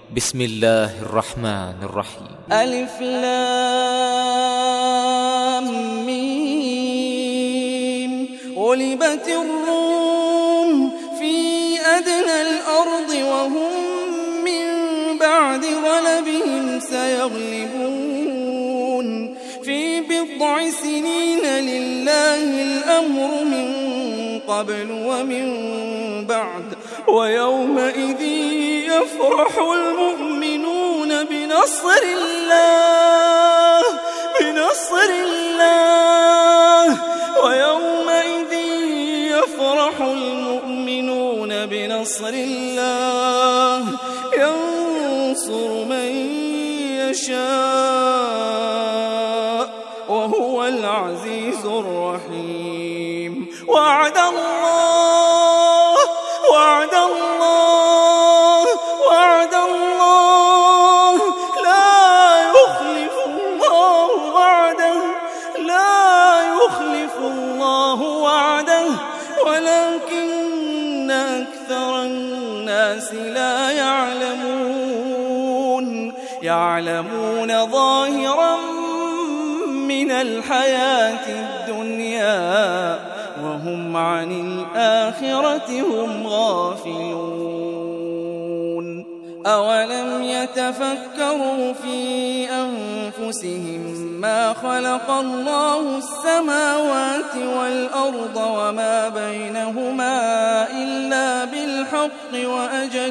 بسم الله الرحمن الرحيم. ألف لام ميم. غلبت الروم في أدنى الأرض وهم من بعد غلبهم سيغلبون في بضع سنين لله الأمر من قبل ومن بعد ويومئذ يفرح المؤمنون بنصر الله ويومئذ يفرح المؤمنون بنصر الله ينصر من يشاء وهو العزيز الرحيم. وعد الله لا يخلف الله وعده ولكن أكثر الناس لا يعلمون ظاهرا من الحياة الدنيا وهم عن الآخرة هم غافلون. أولم يتفكروا في أنفسهم ما خلق الله السماوات والأرض وما بينهما إلا بالحق وأجل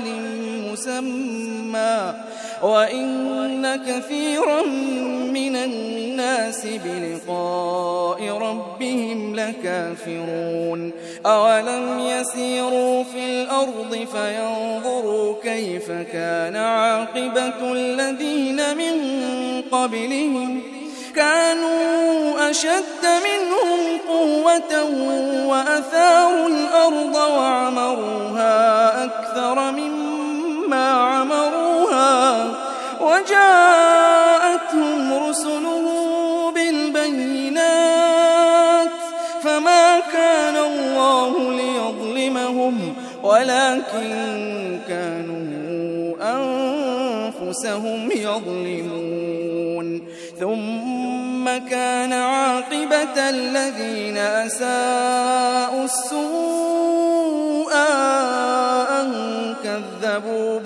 مسمى وإن كثيرا من الناس بلقاء ربهم لكافرون. أولم يسيروا في الأرض فينظروا كيف كان عاقبة الذين من قبلهم كانوا أشد منهم قوة وأثاروا الأرض وعمروها أكثر مما عمروها وجاءتهم رسلهم بالبينات فما كان الله ليظلمهم ولكن كانوا أنفسهم يظلمون. ثم كان عاقبة الذين أساءوا السوء أن كذبوا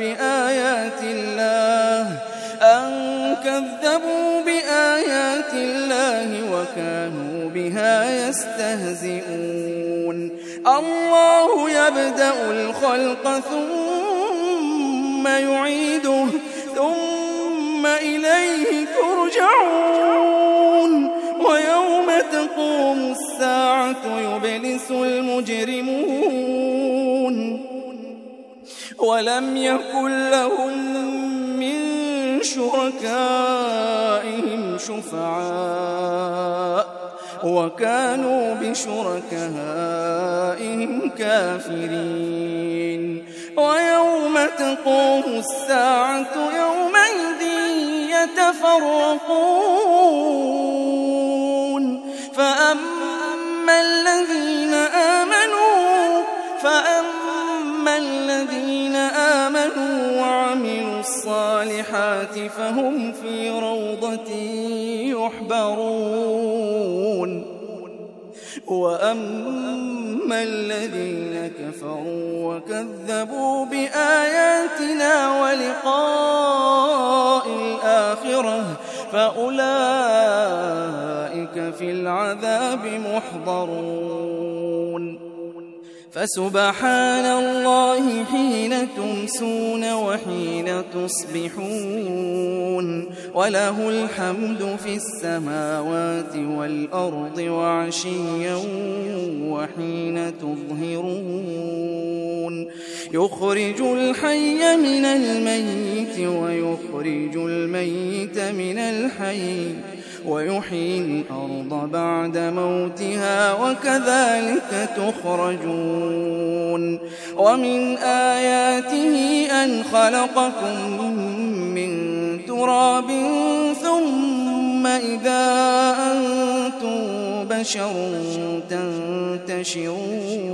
بآيات الله وكانوا بها يستهزئون. الله يبدأ الخلق ثم يعيده ثم إليه ترجعون. ويوم تقوم الساعة يبلس المجرمون ولم يكن لهم من شركائهم شفعاء وكانوا بشركائهم كافرين. ويوم تقوم الساعة يومئذ يتفرقون فأما الذين آمنوا وعملوا الصالحات فهم في روضة يحبرون. وأما الذين كفروا وكذبوا بآياتنا ولقاء الآخرة فأولئك في العذاب محضرون. فسبحان الله حين تمسون وحين تصبحون وله الحمد في السماوات والأرض وعشيا وحين تظهرون. يخرج الحي من الميت ويخرج الميت من الحي ويحيي الأرض بعد موتها وكذلك تخرجون. ومن آياته أن خلقكم من تراب ثم إذا أنتم بشر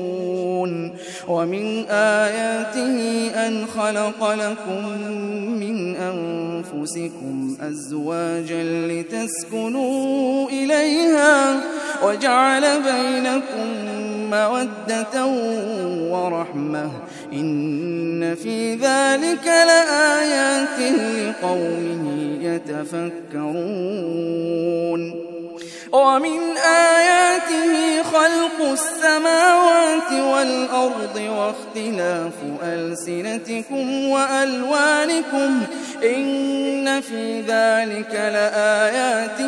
تنتشرون. ومن آياته أن خلق لكم من أنفسكم أزواجا لتسكنوا إليها وجعل بينكم مودة ورحمة إن في ذلك لآيات لقوم يتفكرون ومن آياته خلق السماوات والأرض واختلاف ألسنتكم وألوانكم إن في ذلك لآيات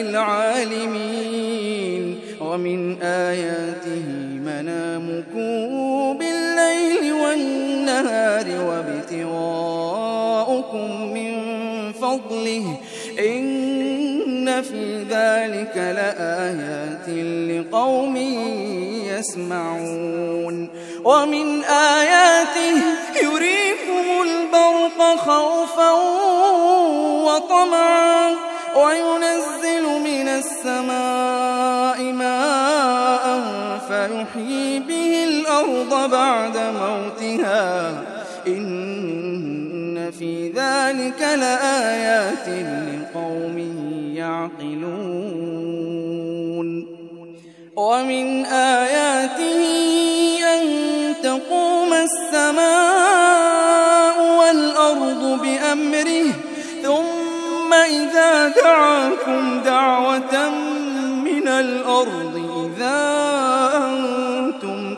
للعالمين ومن آياته منامكم بالليل والنهار وابتغاؤكم من فضله إن في ذلك لآيات لقوم يسمعون ومن آياته يريكم البرق خوفا وطمعا وينزل من السماء ماء فيحيي به الأرض بعد موتها إن في ذلك لآيات لقوم يعقلون ومن آياته أن تقوم السماء والأرض بأمره ثم إذا دعاكم دعوة من الأرض إذا أنتم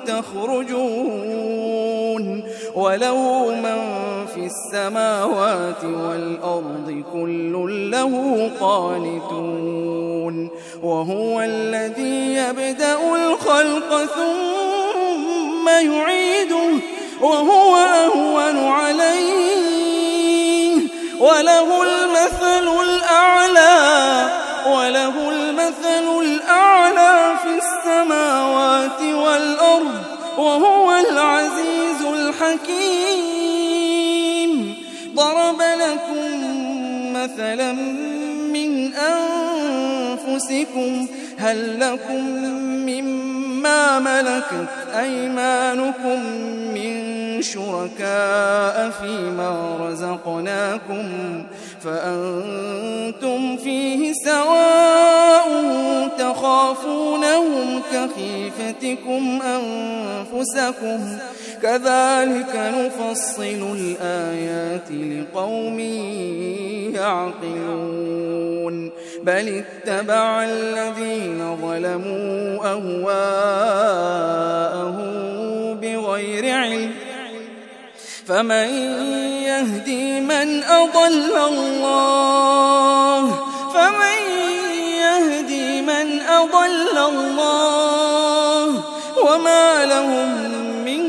تخرجون وله من في السماوات والأرض كل له قانتون وهو الذي يبدأ الخلق ثم يعيده وهو أهون عليه وله المثل الأعلى في السماوات والأرض وهو العزيز الحكيم ضرب لكم مثلا من أنفسكم هل لكم مما ملكت أيمانكم من شركاء فيما رزقناكم فأنتم فيه سواء تخافونهم كخيفتكم أنفسكم كذلك نفصل الآيات لقوم يعقلون بل اتبع الذين ظلموا أهواءهم بغير علم فمن يهدي من أضل الله وما لهم من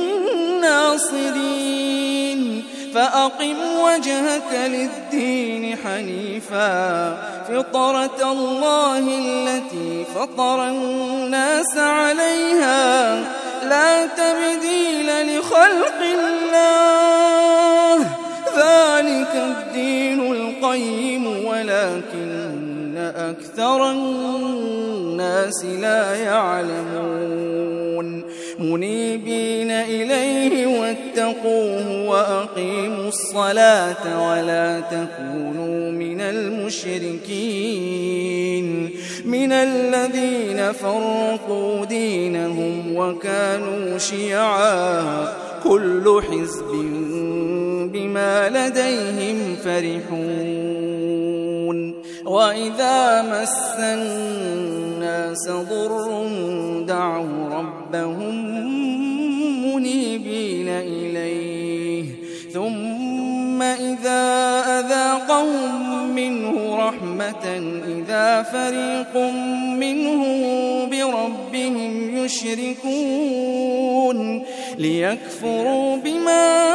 ناصرين فأقم وجهك للدين حنيفا فطرة الله التي فطر الناس عليها لا تبديل لخلق الله ذلك الدين القيم ولكن أكثر الناس لا يعلمون منيبين إليه واتقوه وأقيموا الصلاة ولا تكونوا من المشركين من الذين فرقوا دينهم وكانوا شيعا كل حزب بما لديهم فرحون وإذا مس الناس ضر دعوا ربهم منيبين إليه ثم إذا أذاقهم منه رحمة إذا فريق منهم بربهم يشركون ليكفروا بما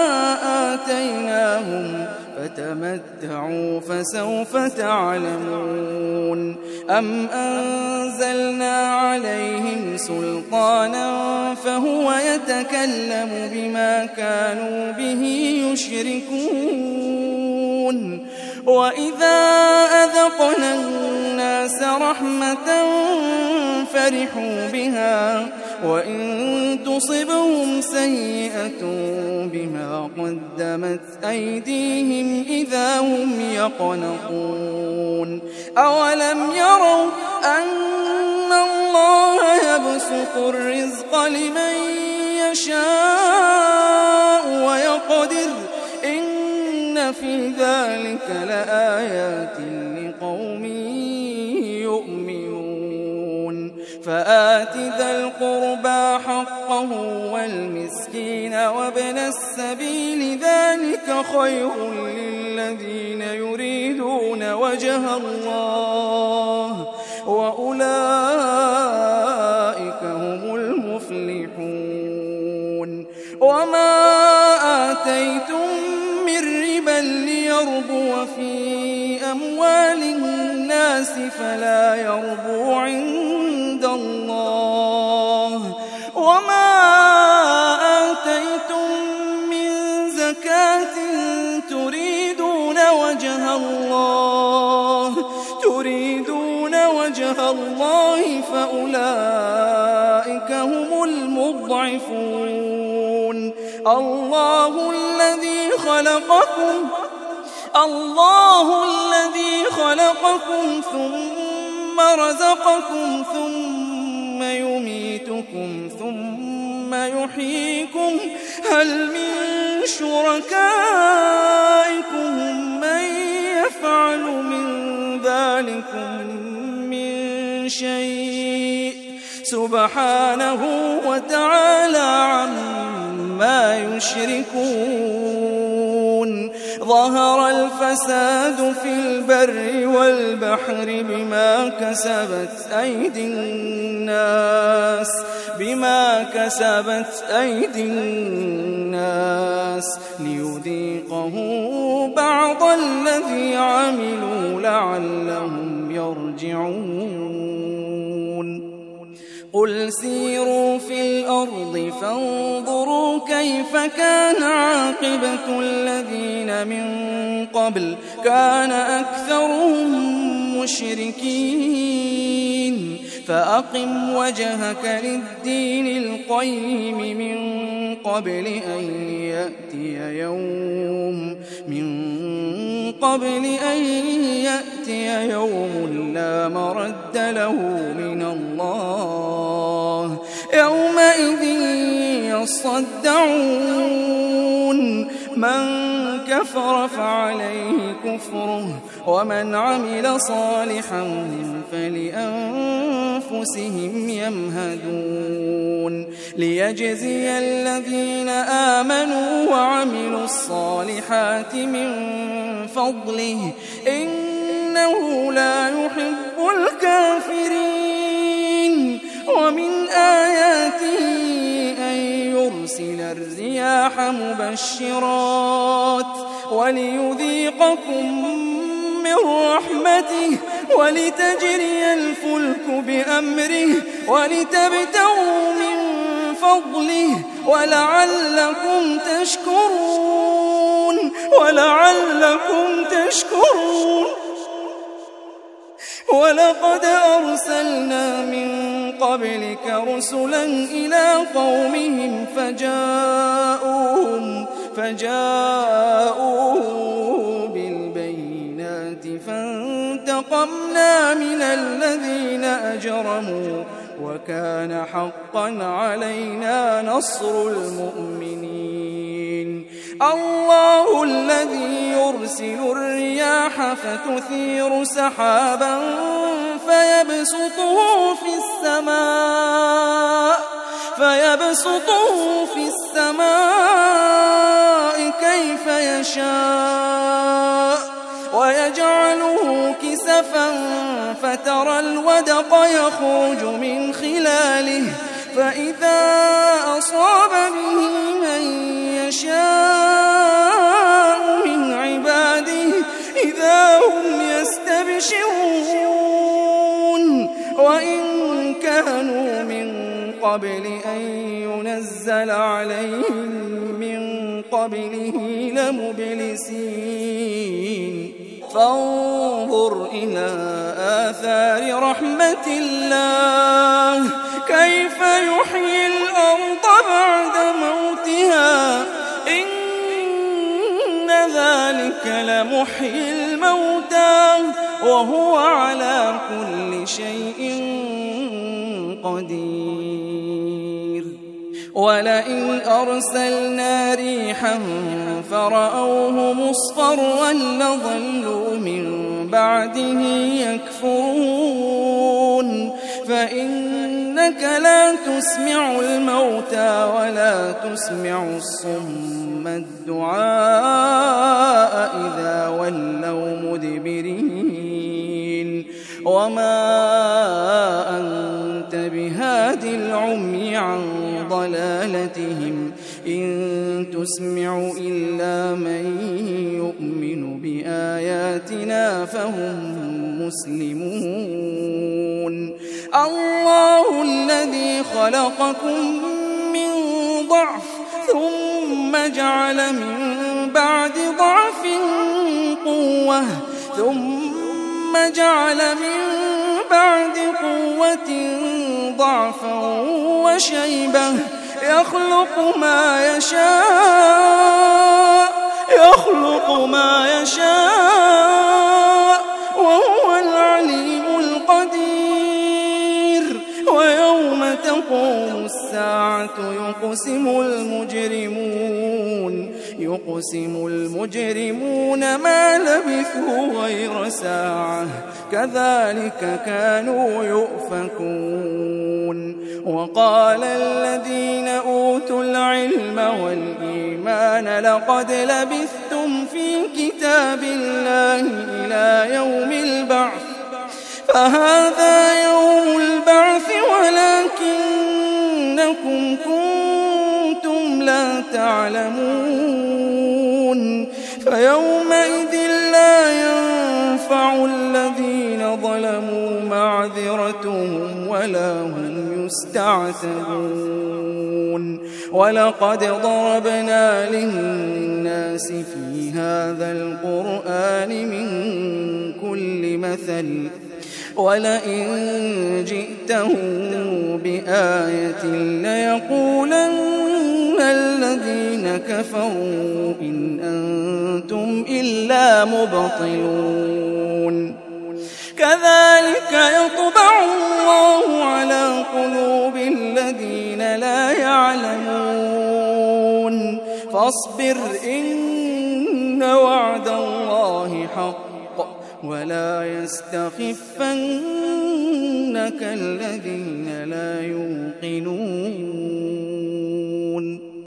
آتيناهم فتمتعوا فسوف تعلمون أم أنزلنا عليهم سلطانا فهو يتكلم بما كانوا به يشركون وإذا أذقنا الناس رحمة فرحوا بها وإن تصبهم سيئة بما قدمت أيديهم إذا هم يقنطون أولم يروا أن الله يبسط الرزق لمن يشاء ويقدر إن في ذلك لآيات لقوم يؤمنون فآت ذا القربى حقه والمسكين وابن السبيل ذلك خير للذين يريدون وجه الله وأولئك هم المفلحون وما آتيتم من ربا ليربو في أموال الناس فلا يربو عند الله وما آتيتم من زكاة تريدون وجه الله فأولئك هم المضعفون الله الذي خلقكم ثم رزقكم ثم يميتكم ثم يحييكم هل من شركائكم من يفعل من ذلكم من شيء سبحانه وتعالى عما يشركون ظهر الفساد في البر والبحر بما كسبت أيدي الناس ليذيقه بعض الذي عملوا لعلهم يرجعون قل سيروا في الأرض فانظروا كيف كان عاقبة الذين من قبل كان أكثرهم مشركين فأقم وجهك للدين القيم من قبل أن يأتي يوم لا مرد له من الله يومئذ يصدعون من كفر فعليه كفره ومن عمل صالحا فلأنفسهم يمهدون ليجزي الذين آمنوا وعملوا الصالحات من فضله إنه لا يحب الكافرين ومن آياته أن يرسل الرياح مبشرات وليذيقكم من رحمته ولتجري الفلك بأمره ولتبتغوا من فضله ولعلكم تشكرون ولقد أرسلنا من قبلك رسلا إلى قومهم فجاءوهم بالبينات فانتقمنا من الذين أجرموا وكان حقا علينا نصر المؤمنين الله الذي يرسل الرياح فتثير سحابا فيبسطه في السماء كيف يشاء ويجعله كسفا فترى الودق يخرج من خلاله فإذا أصاب به من يشاء من عباده إذا هم يستبشرون وإن كانوا من قبل أن ينزل عليهم من قبله لمبلسين فانظر إلى آثار رحمة الله كيف يحيي الأرض بعد موتها إن ذلك لمحيي الموتى وهو على كل شيء قدير ولئن أرسلنا ريحا فرأوه مصفرا لظلوا من بعده يكفرون فإنك لا تسمع الموتى ولا تسمع الصم الدعاء إذا ولوا مدبرين وما أنت بهاد العمي عن ضلالتهم إن تسمع إلا من يؤمن بآياتنا فهم مسلمون الله الذي خلقكم من ضعف ثم جعل من بعد ضعف قوة ثم جعل من بعد قوة ضعفا وشيبة يخلق ما يشاء وهو العليم القدير ويوم تقوم الساعة يقسم المجرمون ما لبثوا غير ساعة كذلك كانوا يؤفكون وقال الذين أوتوا العلم والإيمان لقد لبثتم في كتاب الله إلى يوم البعث فهذا يوم البعث ولكنكم كنتم لا تعلمون فيومئذ لا ينفع الذين ظلموا معذرتهم ولا هم يستعتبون ولقد ضربنا للناس في هذا القرآن من كل مثل ولئن جئتهم بآية ليقولن الذين كفروا إن أنتم إلا مبطلون كذلك يطبع الله على قلوب الذين لا يعلمون فاصبر إن وعد الله حق ولا يستخفنك الذين لا يوقنون